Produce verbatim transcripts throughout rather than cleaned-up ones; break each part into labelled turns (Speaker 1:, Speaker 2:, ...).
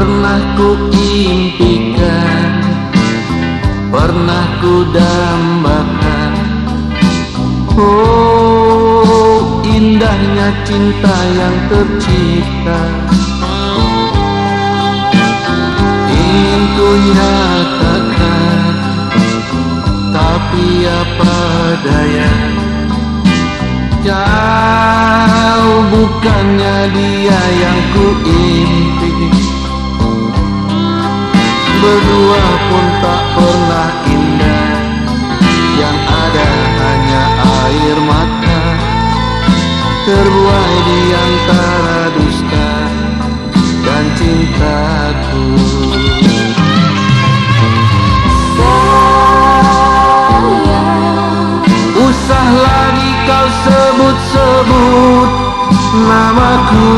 Speaker 1: Pernah ku impikan, pernah ku dambakan. Oh, indahnya cinta yang tercipta. Ingin ku nyatakan, tapi apa daya, kau bukannya dia yang ku impi. Berdua pun tak pernah indah, yang ada hanya air mata, terbuai di antara dusta dan cintaku. Usah lagi kau sebut-sebut namaku.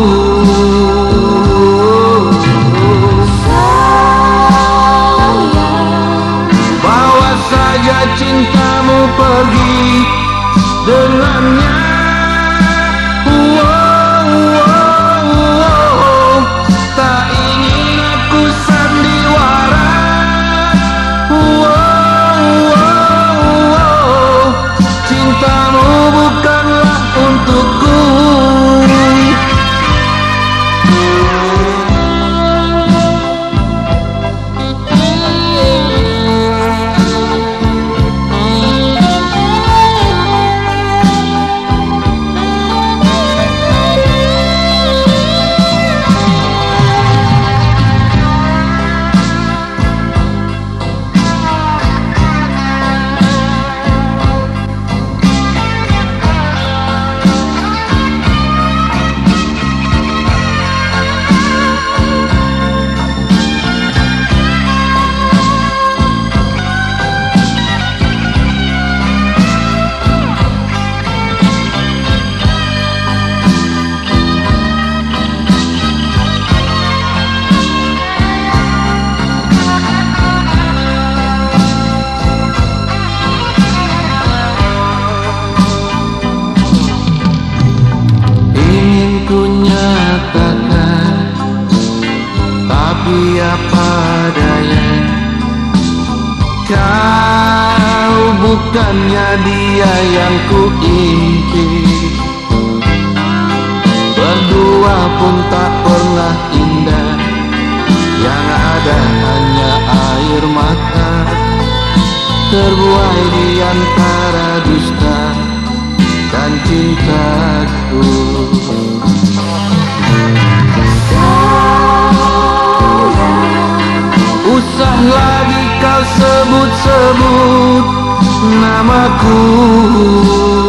Speaker 1: Bawa saja cintamu pergi dengannya. Wow, wow, wow. Tak ingin aku sandiwara. Wow, wow, wow. Cintamu bukanlah untukku. Tapi apa daya, kau bukannya dia yang ku impi. Berdua pun tak pernah indah, yang ada hanya air mata, terbuai di antara dusta dan cintaku. Usah lagi kau sebut-sebut namaku.